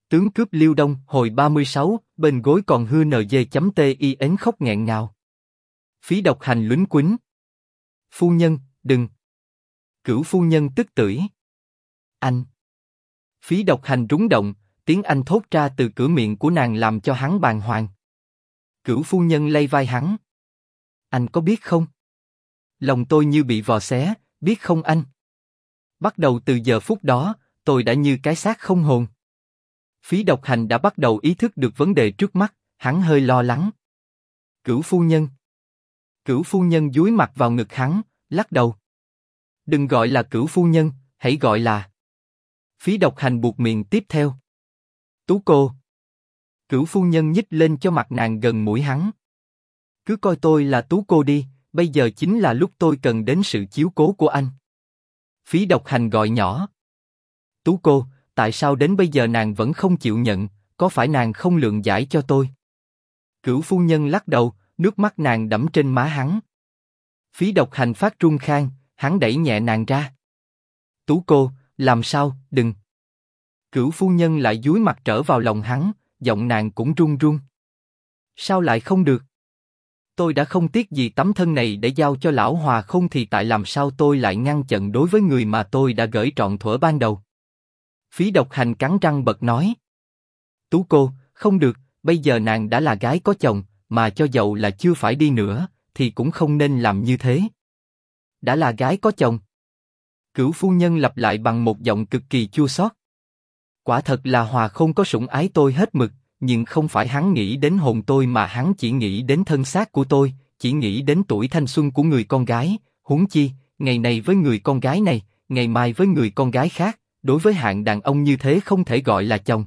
Tướng cướp Liêu Đông, hồi 36, bên gối còn hư NG.TIN khóc nghẹn ngào. Phí độc hành lúnh quýnh. Phu nhân, đừng. Cửu phu nhân tức tưởi. Anh. Phí độc hành rúng động, tiếng anh thốt ra từ cửa miệng của nàng làm cho hắn bàng hoàng. Cửu phu nhân lay vai hắn. Anh có biết không? Lòng tôi như bị vò xé, biết không anh? Bắt đầu từ giờ phút đó, tôi đã như cái xác không hồn. Phí độc hành đã bắt đầu ý thức được vấn đề trước mắt, hắn hơi lo lắng. Cửu phu nhân. Cửu phu nhân dúi mặt vào ngực hắn, lắc đầu. Đừng gọi là cửu phu nhân, hãy gọi là. Phí độc hành buộc miệng tiếp theo. Tú cô. Cửu phu nhân nhích lên cho mặt nàng gần mũi hắn. Cứ coi tôi là Tú cô đi, bây giờ chính là lúc tôi cần đến sự chiếu cố của anh. Phí độc hành gọi nhỏ. Tú cô, tại sao đến bây giờ nàng vẫn không chịu nhận, có phải nàng không lượng giải cho tôi? Cửu phu nhân lắc đầu, nước mắt nàng đẫm trên má hắn. Phí độc hành phát run khan, hắn đẩy nhẹ nàng ra. Tú cô, làm sao, đừng. Cửu phu nhân lại dúi mặt trở vào lòng hắn, giọng nàng cũng run run. Sao lại không được? Tôi đã không tiếc gì tấm thân này để giao cho lão Hòa Khôn thì tại làm sao tôi lại ngăn chặn đối với người mà tôi đã gởi trọn thuở ban đầu? Phí độc hành cắn răng bật nói. Tú cô, không được, bây giờ nàng đã là gái có chồng, mà cho dầu là chưa phải đi nữa, thì cũng không nên làm như thế. Đã là gái có chồng. Cửu phu nhân lặp lại bằng một giọng cực kỳ chua xót. Quả thật là Hòa Khôn có sủng ái tôi hết mực, nhưng không phải hắn nghĩ đến hồn tôi mà hắn chỉ nghĩ đến thân xác của tôi, chỉ nghĩ đến tuổi thanh xuân của người con gái, huống chi, ngày này với người con gái này, ngày mai với người con gái khác, đối với hạng đàn ông như thế không thể gọi là chồng.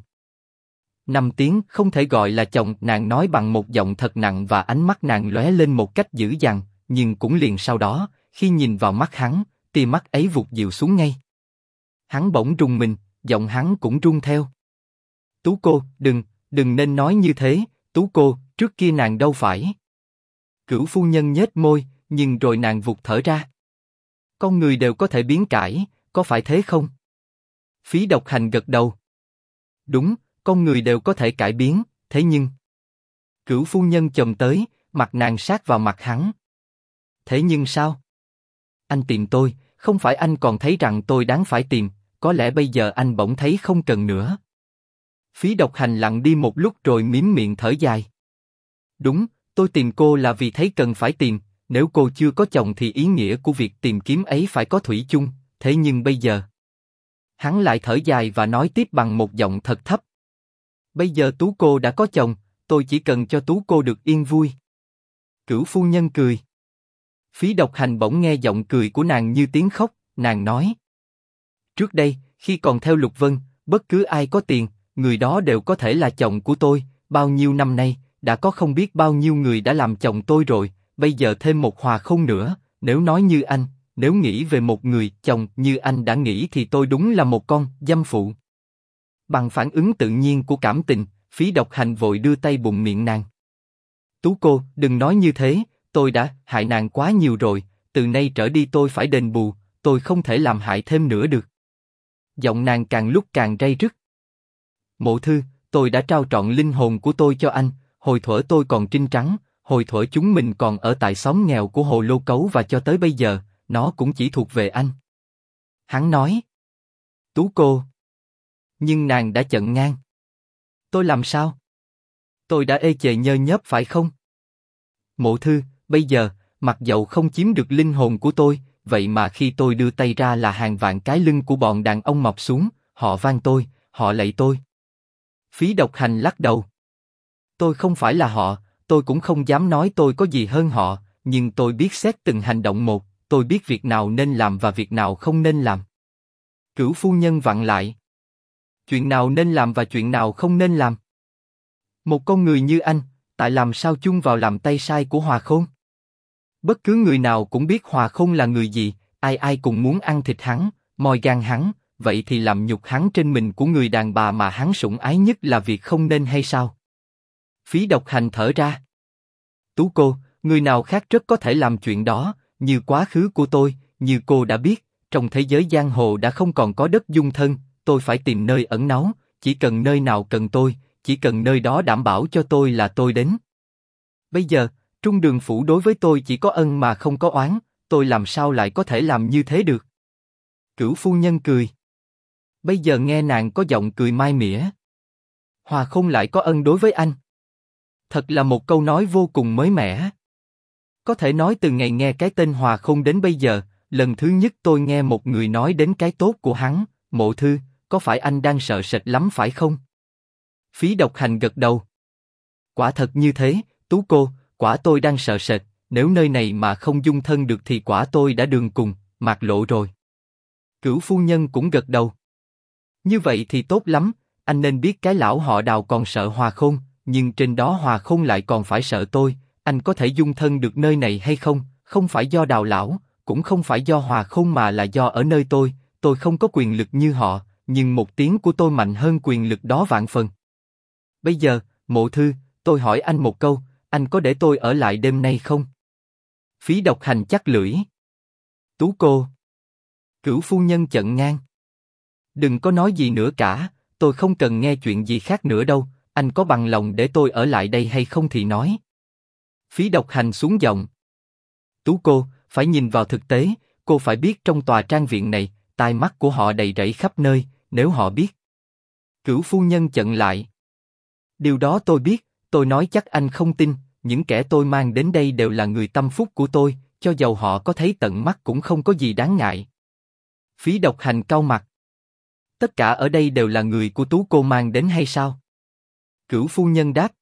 5 tiếng không thể gọi là chồng, nàng nói bằng một giọng thật nặng và ánh mắt nàng lóe lên một cách dữ dằn, nhưng cũng liền sau đó, khi nhìn vào mắt hắn, tia mắt ấy vụt dịu xuống ngay. Hắn bỗng rùng mình, giọng hắn cũng run theo. Tú cô, đừng nên nói như thế, Tú cô, trước kia nàng đâu phải. Cửu phu nhân nhếch môi, nhưng rồi nàng vụt thở ra. Con người đều có thể biến cải, có phải thế không? Phí độc hành gật đầu. Đúng, con người đều có thể cải biến, thế nhưng... Cửu phu nhân chồm tới, mặt nàng sát vào mặt hắn. Thế nhưng sao? Anh tìm tôi, không phải anh còn thấy rằng tôi đáng phải tìm, có lẽ bây giờ anh bỗng thấy không cần nữa. Phí độc hành lặng đi một lúc rồi mím miệng thở dài. Đúng, tôi tìm cô là vì thấy cần phải tìm, nếu cô chưa có chồng thì ý nghĩa của việc tìm kiếm ấy phải có thủy chung, thế nhưng bây giờ... Hắn lại thở dài và nói tiếp bằng một giọng thật thấp. Bây giờ Tú cô đã có chồng, tôi chỉ cần cho Tú cô được yên vui. Cửu phu nhân cười. Phí độc hành bỗng nghe giọng cười của nàng như tiếng khóc, nàng nói. Trước đây, khi còn theo Lục Vân, bất cứ ai có tiền, người đó đều có thể là chồng của tôi, bao nhiêu năm nay, đã có không biết bao nhiêu người đã làm chồng tôi rồi, bây giờ thêm một Hòa Khôn nữa, nếu nói như anh, nếu nghĩ về một người chồng như anh đã nghĩ thì tôi đúng là một con dâm phụ. Bằng phản ứng tự nhiên của cảm tình, Phí độc hành vội đưa tay bụng miệng nàng. Tú cô, đừng nói như thế, tôi đã hại nàng quá nhiều rồi, từ nay trở đi tôi phải đền bù, tôi không thể làm hại thêm nữa được. Giọng nàng càng lúc càng ray rứt. Mộ thư, tôi đã trao trọn linh hồn của tôi cho anh, hồi thuở tôi còn trinh trắng, hồi thuở chúng mình còn ở tại xóm nghèo của Hồ Lô Cấu và cho tới bây giờ, nó cũng chỉ thuộc về anh. Hắn nói. Tú cô. Nhưng nàng đã chận ngang. Tôi làm sao? Tôi đã ê chề nhơ nhớp phải không? Mộ thư, bây giờ, mặc dầu không chiếm được linh hồn của tôi, vậy mà khi tôi đưa tay ra là hàng vạn cái lưng của bọn đàn ông mọc xuống, họ van tôi, họ lạy tôi. Phí độc hành lắc đầu. Tôi không phải là họ, tôi cũng không dám nói tôi có gì hơn họ, nhưng tôi biết xét từng hành động một, tôi biết việc nào nên làm và việc nào không nên làm. Cửu phu nhân vặn lại. Chuyện nào nên làm và chuyện nào không nên làm. Một con người như anh, tại làm sao chung vào làm tay sai của Hòa Khôn? Bất cứ người nào cũng biết Hòa Khôn là người gì, ai ai cũng muốn ăn thịt hắn, moi gan hắn, vậy thì làm nhục hắn trên mình của người đàn bà mà hắn sủng ái nhất là việc không nên hay sao? Phí độc hành thở ra. Tú cô, người nào khác rất có thể làm chuyện đó, như quá khứ của tôi, như cô đã biết, trong thế giới giang hồ đã không còn có đất dung thân, tôi phải tìm nơi ẩn náu, chỉ cần nơi nào cần tôi, chỉ cần nơi đó đảm bảo cho tôi là tôi đến. Bây giờ, Trung Đường Phủ đối với tôi chỉ có ân mà không có oán, tôi làm sao lại có thể làm như thế được? Cửu phu nhân cười. Bây giờ nghe nàng có giọng cười mai mỉa. Hòa Khôn lại có ân đối với anh. Thật là một câu nói vô cùng mới mẻ. Có thể nói từ ngày nghe cái tên Hòa Khôn đến bây giờ, lần thứ nhất tôi nghe một người nói đến cái tốt của hắn. Mộ Thư, có phải anh đang sợ sệt lắm phải không? Phí Độc Hành gật đầu. Quả thật như thế, Tú cô, quả tôi đang sợ sệt, nếu nơi này mà không dung thân được thì quả tôi đã đường cùng, mạt lộ rồi. Cửu phu nhân cũng gật đầu. Như vậy thì tốt lắm, anh nên biết cái lão họ Đào còn sợ Hòa Khôn, nhưng trên đó Hòa Khôn lại còn phải sợ tôi, anh có thể dung thân được nơi này hay không, không phải do Đào lão, cũng không phải do Hòa Khôn mà là do ở nơi tôi không có quyền lực như họ, nhưng một tiếng của tôi mạnh hơn quyền lực đó vạn phần. Bây giờ, Mộ Thư, tôi hỏi anh một câu, anh có để tôi ở lại đêm nay không? Phí Độc Hành chắc lưỡi. Tú cô. Cửu phu nhân chận ngang. Đừng có nói gì nữa cả, tôi không cần nghe chuyện gì khác nữa đâu, anh có bằng lòng để tôi ở lại đây hay không thì nói. Phí Độc Hành xuống giọng. Tú cô, phải nhìn vào thực tế, cô phải biết trong tòa trang viện này, tai mắt của họ đầy rẫy khắp nơi, nếu họ biết. Cửu phu nhân chận lại. Điều đó tôi biết, tôi nói chắc anh không tin, những kẻ tôi mang đến đây đều là người tâm phúc của tôi, cho dầu họ có thấy tận mắt cũng không có gì đáng ngại. Phí Độc Hành cau mặt. Tất cả ở đây đều là người của Tú cô mang đến hay sao? Cửu phu nhân đáp.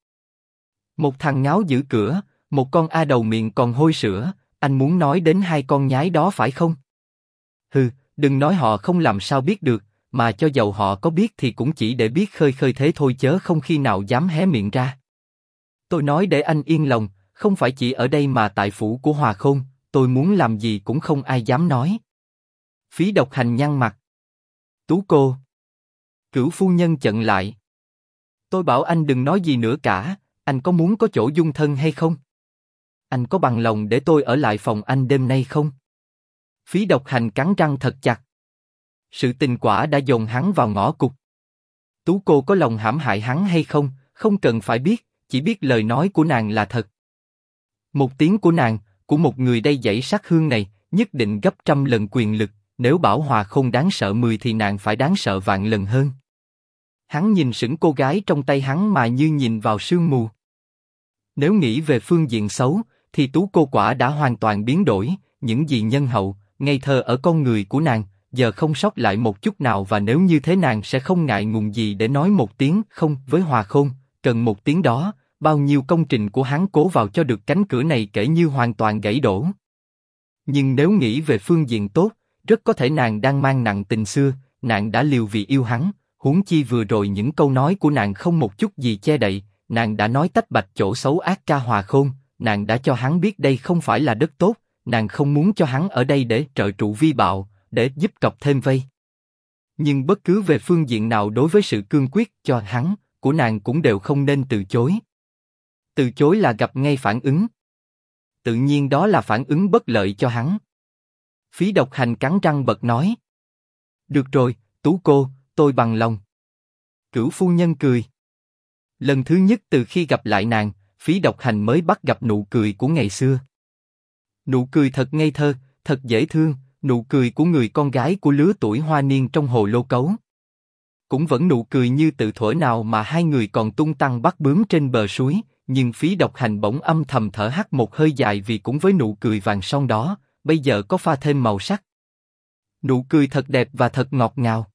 Một thằng ngáo giữ cửa, một con a đầu miệng còn hôi sữa, anh muốn nói đến hai con nhái đó phải không? Hừ, đừng nói họ không làm sao biết được, mà cho dầu họ có biết thì cũng chỉ để biết khơi khơi thế thôi chớ không khi nào dám hé miệng ra. Tôi nói để anh yên lòng, không phải chỉ ở đây mà tại phủ của Hòa Khôn, tôi muốn làm gì cũng không ai dám nói. Phí Độc Hành nhăn mặt. Tú cô. Cửu phu nhân chận lại. Tôi bảo anh đừng nói gì nữa cả, anh có muốn có chỗ dung thân hay không? Anh có bằng lòng để tôi ở lại phòng anh đêm nay không? Phí Độc Hành cắn răng thật chặt. Sự tình quả đã dồn hắn vào ngõ cụt. Tú cô có lòng hãm hại hắn hay không, không cần phải biết, chỉ biết lời nói của nàng là thật. Một tiếng của nàng, của một người đây dãy sát hương này, nhất định gấp trăm lần quyền lực, nếu bảo Hòa Khôn đáng sợ 10 thì nàng phải đáng sợ vạn lần hơn. Hắn nhìn sững cô gái trong tay hắn mà như nhìn vào sương mù. Nếu nghĩ về phương diện xấu, thì Tú cô quả đã hoàn toàn biến đổi, những gì nhân hậu, ngây thơ ở con người của nàng, giờ không sót lại một chút nào và nếu như thế nàng sẽ không ngại ngùng gì để nói một tiếng không với Hòa Khôn, cần một tiếng đó, bao nhiêu công trình của hắn cố vào cho được cánh cửa này kể như hoàn toàn gãy đổ. Nhưng nếu nghĩ về phương diện tốt, rất có thể nàng đang mang nặng tình xưa, nàng đã liều vì yêu hắn, huống chi vừa rồi những câu nói của nàng không một chút gì che đậy, nàng đã nói tách bạch chỗ xấu ác ca Hòa Khôn, nàng đã cho hắn biết đây không phải là đất tốt, nàng không muốn cho hắn ở đây để trợ trụ vi bạo, để giúp cọc thêm vây. Nhưng bất cứ về phương diện nào đối với sự cương quyết cho hắn, của nàng cũng đều không nên từ chối. Từ chối là gặp ngay phản ứng. Tự nhiên đó là phản ứng bất lợi cho hắn. Phí Độc Hành cắn răng bật nói. Được rồi, Tú cô, tôi bằng lòng. Cửu phu nhân cười. Lần thứ nhất từ khi gặp lại nàng, Phí Độc Hành mới bắt gặp nụ cười của ngày xưa. Nụ cười thật ngây thơ, thật dễ thương, nụ cười của người con gái của lứa tuổi hoa niên trong hồ lô cấu. Cũng vẫn nụ cười như từ thuở nào mà hai người còn tung tăng bắt bướm trên bờ suối, nhưng Phí Độc Hành bỗng âm thầm thở hắt một hơi dài vì cũng với nụ cười vàng son đó, bây giờ có pha thêm màu sắc. Nụ cười thật đẹp và thật ngọt ngào.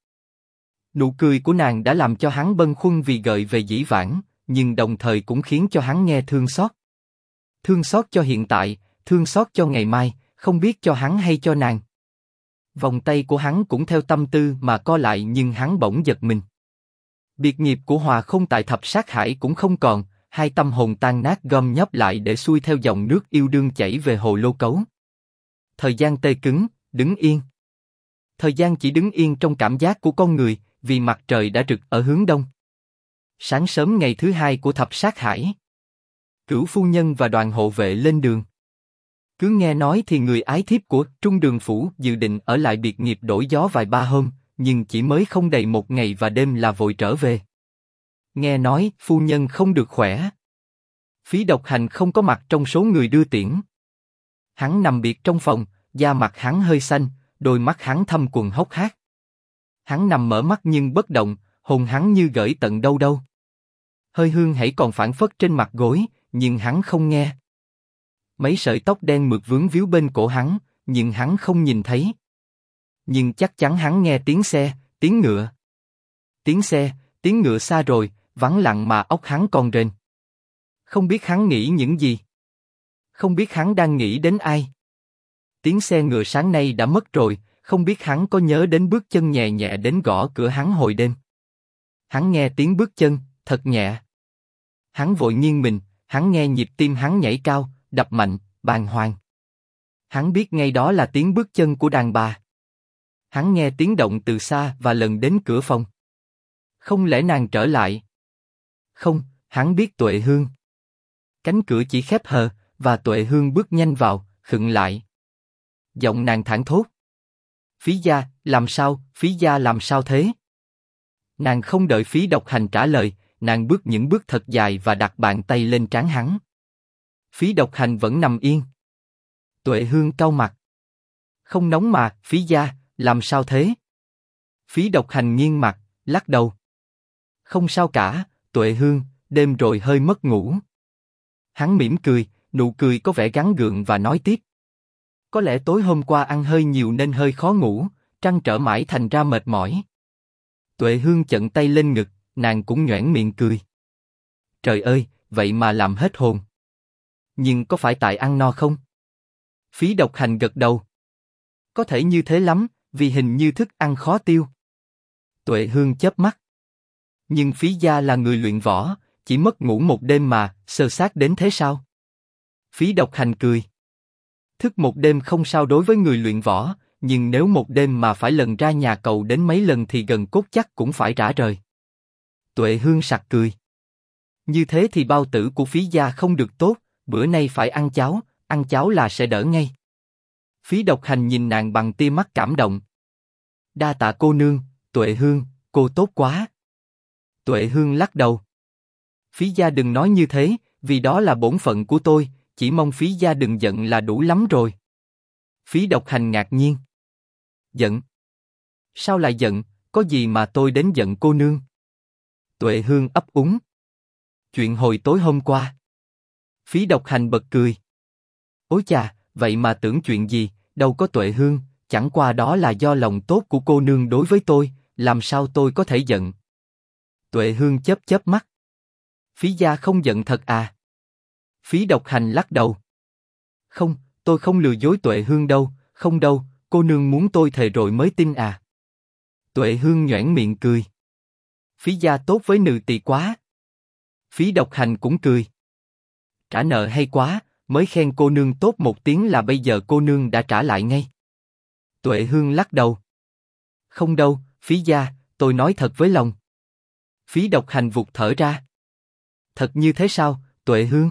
Nụ cười của nàng đã làm cho hắn bâng khuâng vì gợi về dĩ vãng, nhưng đồng thời cũng khiến cho hắn nghe thương xót. Thương xót cho hiện tại, thương xót cho ngày mai, không biết cho hắn hay cho nàng. Vòng tay của hắn cũng theo tâm tư mà co lại nhưng hắn bỗng giật mình. Biệt nghiệp của Hòa Khôn tại Thập Sát Hải cũng không còn, hai tâm hồn tan nát gom nhóp lại để xuôi theo dòng nước yêu đương chảy về hồ lô cấu. Thời gian tê cứng, đứng yên. Thời gian chỉ đứng yên trong cảm giác của con người, vì mặt trời đã rực ở hướng đông. Sáng sớm ngày thứ hai của Thập Sát Hải, Cửu phu nhân và đoàn hộ vệ lên đường. Cứ nghe nói thì người ái thiếp của Trung Đường Phủ dự định ở lại biệt nghiệp đổi gió vài ba hôm, nhưng chỉ mới không đầy 1 ngày và đêm là vội trở về. Nghe nói phu nhân không được khỏe. Phí Độc Hành không có mặt trong số người đưa tiễn. Hắn nằm biệt trong phòng, da mặt hắn hơi xanh, đôi mắt hắn thâm quầng hốc hác. Hắn nằm mở mắt nhưng bất động, hồn hắn như gửi tận đâu đâu. Hơi hương hãy còn phảng phất trên mặt gối, nhưng hắn không nghe. Mấy sợi tóc đen mượt vướng víu bên cổ hắn, nhưng hắn không nhìn thấy. Nhưng chắc chắn hắn nghe tiếng xe, tiếng ngựa. Tiếng xe, tiếng ngựa xa rồi, vắng lặng mà óc hắn còn rền. Không biết hắn nghĩ những gì. Không biết hắn đang nghĩ đến ai. Tiếng xe ngựa sáng nay đã mất rồi, không biết hắn có nhớ đến bước chân nhẹ nhẹ đến gõ cửa hắn hồi đêm. Hắn nghe tiếng bước chân, thật nhẹ. Hắn vội nghiêng mình, hắn nghe nhịp tim hắn nhảy cao, đập mạnh, bàng hoàng. Hắn biết ngay đó là tiếng bước chân của đàn bà. Hắn nghe tiếng động từ xa và lần đến cửa phòng. Không lẽ nàng trở lại? Không, hắn biết Tuệ Hương. Cánh cửa chỉ khép hờ, và Tuệ Hương bước nhanh vào, khựng lại. Giọng nàng thảng thốt. Phí gia, làm sao, Phí gia làm sao thế? Nàng không đợi Phí Độc Hành trả lời, nàng bước những bước thật dài và đặt bàn tay lên trán hắn. Phí Độc Hành vẫn nằm yên. Tuệ Hương cau mặt. Không nóng mà, Phí gia, làm sao thế? Phí Độc Hành nghiêng mặt, lắc đầu. Không sao cả, Tuệ Hương, đêm rồi hơi mất ngủ. Hắn mỉm cười, nụ cười có vẻ gắn gượng và nói tiếp. Có lẽ tối hôm qua ăn hơi nhiều nên hơi khó ngủ, trăn trở mãi thành ra mệt mỏi. Tuệ Hương chận tay lên ngực, nàng cũng nhoẻn miệng cười. Trời ơi, vậy mà làm hết hồn. Nhưng có phải tại ăn no không? Phí Độc Hành gật đầu. Có thể như thế lắm, vì hình như thức ăn khó tiêu. Tuệ Hương chớp mắt. Nhưng Phí gia là người luyện võ, chỉ mất ngủ 1 đêm mà, sơ sát đến thế sao? Phí Độc Hành cười. Thức 1 đêm không sao đối với người luyện võ, nhưng nếu 1 đêm mà phải lần ra nhà cầu đến mấy lần thì gần cốt chắc cũng phải rã rời. Tuệ Hương sặc cười. Như thế thì bao tử của Phí gia không được tốt, bữa nay phải ăn cháo là sẽ đỡ ngay. Phí Độc Hành nhìn nàng bằng tia mắt cảm động. Đa tạ cô nương, Tuệ Hương, cô tốt quá. Tuệ Hương lắc đầu. Phí gia đừng nói như thế, vì đó là bổn phận của tôi, chỉ mong Phí gia đừng giận là đủ lắm rồi. Phí Độc Hành ngạc nhiên. Giận? Sao lại giận, có gì mà tôi đến giận cô nương? Tuệ Hương ấp úng. Chuyện hồi tối hôm qua. Phí Độc Hành bật cười. Ôi chà, vậy mà tưởng chuyện gì, đâu có Tuệ Hương, chẳng qua đó là do lòng tốt của cô nương đối với tôi, làm sao tôi có thể giận? Tuệ Hương chớp chớp mắt. Phí gia không giận thật à? Phí Độc Hành lắc đầu. Không, tôi không lừa dối Tuệ Hương đâu, không đâu, cô nương muốn tôi thề rồi mới tin à? Tuệ Hương nhoẻn miệng cười. Phí gia tốt với nữ tỳ quá. Phí Độc Hành cũng cười. Trả nợ hay quá, mới khen cô nương tốt 1 tiếng là bây giờ cô nương đã trả lại ngay. Tuệ Hương lắc đầu. Không đâu, Phí gia, tôi nói thật với lòng. Phí Độc Hành vụt thở ra. Thật như thế sao, Tuệ Hương?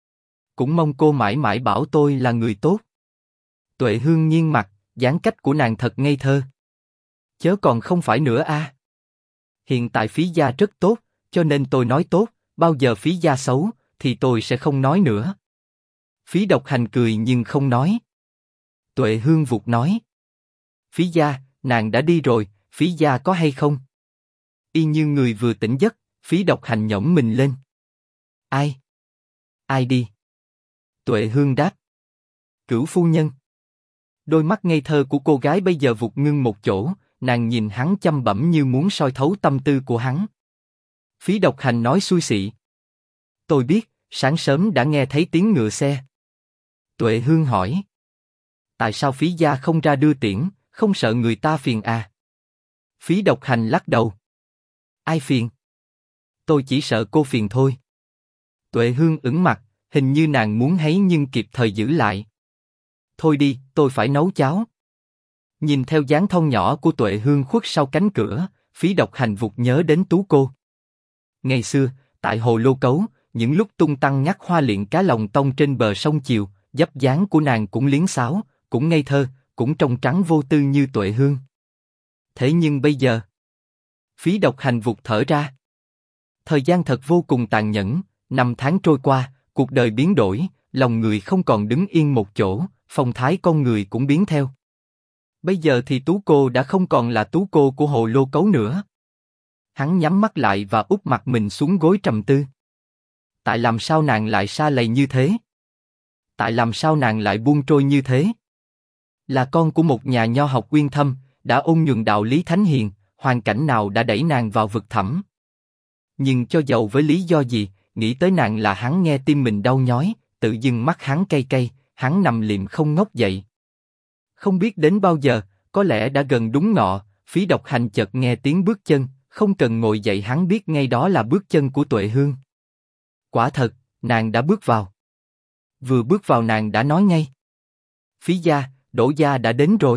Cũng mong cô mãi mãi bảo tôi là người tốt. Tuệ Hương nghiêng mặt, dáng cách của nàng thật ngây thơ. Chớ còn không phải nữa à? Hiện tại Phí gia rất tốt, cho nên tôi nói tốt, bao giờ Phí gia xấu, thì tôi sẽ không nói nữa. Phí Độc Hành cười nhưng không nói. Tuệ Hương vụt nói. Phí gia, nàng đã đi rồi, Phí gia có hay không? Y như người vừa tỉnh giấc, Phí Độc Hành nhõng mình lên. Ai? Ai đi? Tuệ Hương đáp. Cửu phu nhân. Đôi mắt ngây thơ của cô gái bây giờ vụt ngưng một chỗ, nàng nhìn hắn chăm bẩm như muốn soi thấu tâm tư của hắn. Phí Độc Hành nói xuôi xị. Tôi biết, sáng sớm đã nghe thấy tiếng ngựa xe. Tuệ Hương hỏi. Tại sao Phí gia không ra đưa tiễn, không sợ người ta phiền à? Phí Độc Hành lắc đầu. Ai phiền? Tôi chỉ sợ cô phiền thôi. Tuệ Hương ửng mặt, hình như nàng muốn háy nhưng kịp thời giữ lại. Thôi đi, tôi phải nấu cháo. Nhìn theo dáng thon nhỏ của Tuệ Hương khuất sau cánh cửa, Phí Độc Hành vụt nhớ đến Tú cô. Ngày xưa, tại hồ Lô Cấu, những lúc tung tăng ngắt hoa liệng cá lòng tông trên bờ sông Chiều, dấp dáng của nàng cũng liến xáo, cũng ngây thơ, cũng trong trắng vô tư như Tuệ Hương. Thế nhưng bây giờ, Phí Độc Hành vụt thở ra. Thời gian thật vô cùng tàn nhẫn, 5 tháng trôi qua, cuộc đời biến đổi, lòng người không còn đứng yên một chỗ, phong thái con người cũng biến theo. Bây giờ thì Tú cô đã không còn là Tú cô của Hồ Lô Cấu nữa. Hắn nhắm mắt lại và úp mặt mình xuống gối trầm tư. Tại làm sao nàng lại sa lầy như thế? Tại làm sao nàng lại buông trôi như thế? Là con của một nhà nho học uyên thâm, đã ôn nhuần đạo lý thánh hiền, hoàn cảnh nào đã đẩy nàng vào vực thẳm? Nhưng cho dầu với lý do gì, nghĩ tới nàng là hắn nghe tim mình đau nhói, tự dưng mắt hắn cay cay, hắn nằm liệm không ngóc dậy. Không biết đến bao giờ, có lẽ đã gần đúng ngọ, Phí Độc Hành chợt nghe tiếng bước chân, không cần ngồi dậy hắn biết ngay đó là bước chân của Tuệ Hương. Quả thật, nàng đã bước vào. Vừa bước vào nàng đã nói ngay. Phí gia, Đỗ gia đã đến rồi.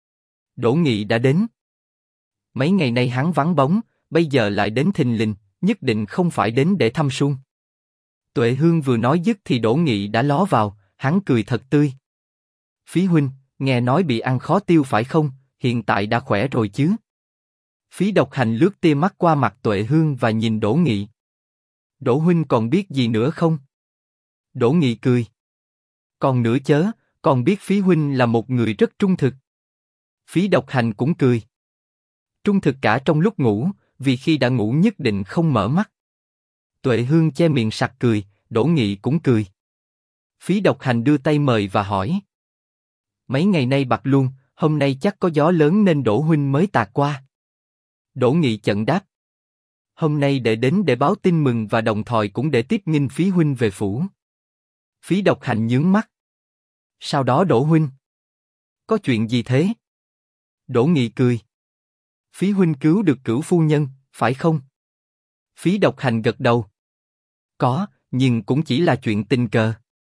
Đỗ Nghị đã đến. Mấy ngày nay hắn vắng bóng, bây giờ lại đến thình lình, nhất định không phải đến để thăm suông. Tuệ Hương vừa nói dứt thì Đỗ Nghị đã ló vào, hắn cười thật tươi. Phí huynh, nghe nói bị ăn khó tiêu phải không? Hiện tại đã khỏe rồi chứ? Phí Độc Hành lướt tia mắt qua mặt Tuệ Hương và nhìn Đỗ Nghị. Đỗ huynh còn biết gì nữa không? Đỗ Nghị cười. Còn nữa chớ, còn biết Phí huynh là một người rất trung thực. Phí Độc Hành cũng cười. Trung thực cả trong lúc ngủ, vì khi đã ngủ nhất định không mở mắt. Tuệ Hương che miệng sặc cười, Đỗ Nghị cũng cười. Phí Độc Hành đưa tay mời và hỏi. Mấy ngày nay bặt luôn, hôm nay chắc có gió lớn nên Đỗ huynh mới tạt qua. Đỗ Nghị chận đáp. Hôm nay đệ đến để báo tin mừng và đồng thời cũng để tiếp nghinh Phí huynh về phủ. Phí Độc Hành nhướng mắt. Sau đó Đỗ huynh. Có chuyện gì thế? Đỗ Nghị cười. Phí huynh cứu được Cửu phu nhân, phải không? Phí Độc Hành gật đầu. Có, nhưng cũng chỉ là chuyện tình cờ.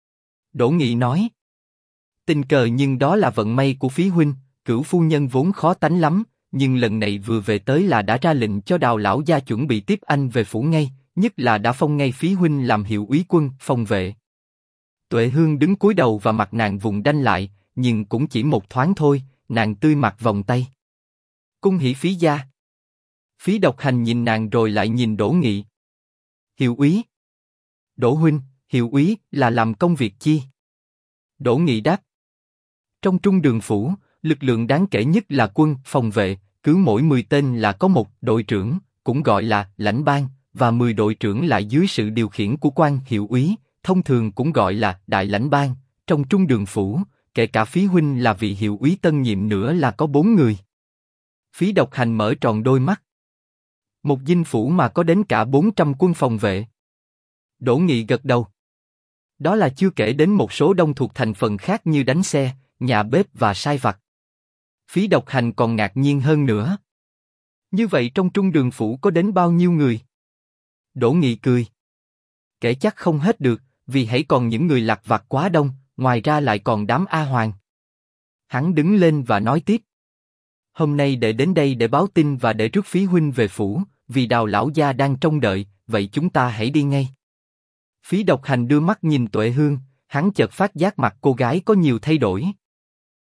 Đỗ Nghị nói. Tình cờ nhưng đó là vận may của Phí huynh, Cửu phu nhân vốn khó tánh lắm, nhưng lần này vừa về tới là đã ra lệnh cho Đào lão gia chuẩn bị tiếp anh về phủ ngay, nhất là đã phong ngay Phí huynh làm hiệu úy quân, phòng vệ. Tuệ Hương đứng cúi đầu và mặt nàng vùng đanh lại, nhưng cũng chỉ một thoáng thôi, nàng tươi mặt vòng tay. Cung hỷ Phí gia. Phí Độc Hành nhìn nàng rồi lại nhìn Đỗ Nghị. Hiệu úy. Đỗ huynh, hiệu úy là làm công việc chi? Đỗ Nghị đáp. Trong Trung Đường phủ, lực lượng đáng kể nhất là quân, phòng vệ, cứ mỗi 10 tên là có một đội trưởng, cũng gọi là lãnh bang, và 10 đội trưởng lại dưới sự điều khiển của quan hiệu úy, thông thường cũng gọi là đại lãnh bang. Trong Trung Đường phủ, kể cả Phí huynh là vị hiệu úy tân nhiệm nữa là có 4 người. Phí Độc Hành mở tròn đôi mắt. Một dinh phủ mà có đến cả 400 quân phòng vệ. Đỗ Nghị gật đầu. Đó là chưa kể đến một số đông thuộc thành phần khác như đánh xe, nhà bếp và sai vặt. Phí Độc Hành còn ngạc nhiên hơn nữa. Như vậy trong Trung Đường phủ có đến bao nhiêu người? Đỗ Nghị cười. Kể chắc không hết được, vì hãy còn những người lặt vặt quá đông, ngoài ra lại còn đám A Hoàng. Hắn đứng lên và nói tiếp. Hôm nay đệ đến đây để báo tin và để rước Phí huynh về phủ, vì Đào lão gia đang trông đợi, vậy chúng ta hãy đi ngay. Phí Độc Hành đưa mắt nhìn Tuệ Hương, hắn chợt phát giác mặt cô gái có nhiều thay đổi.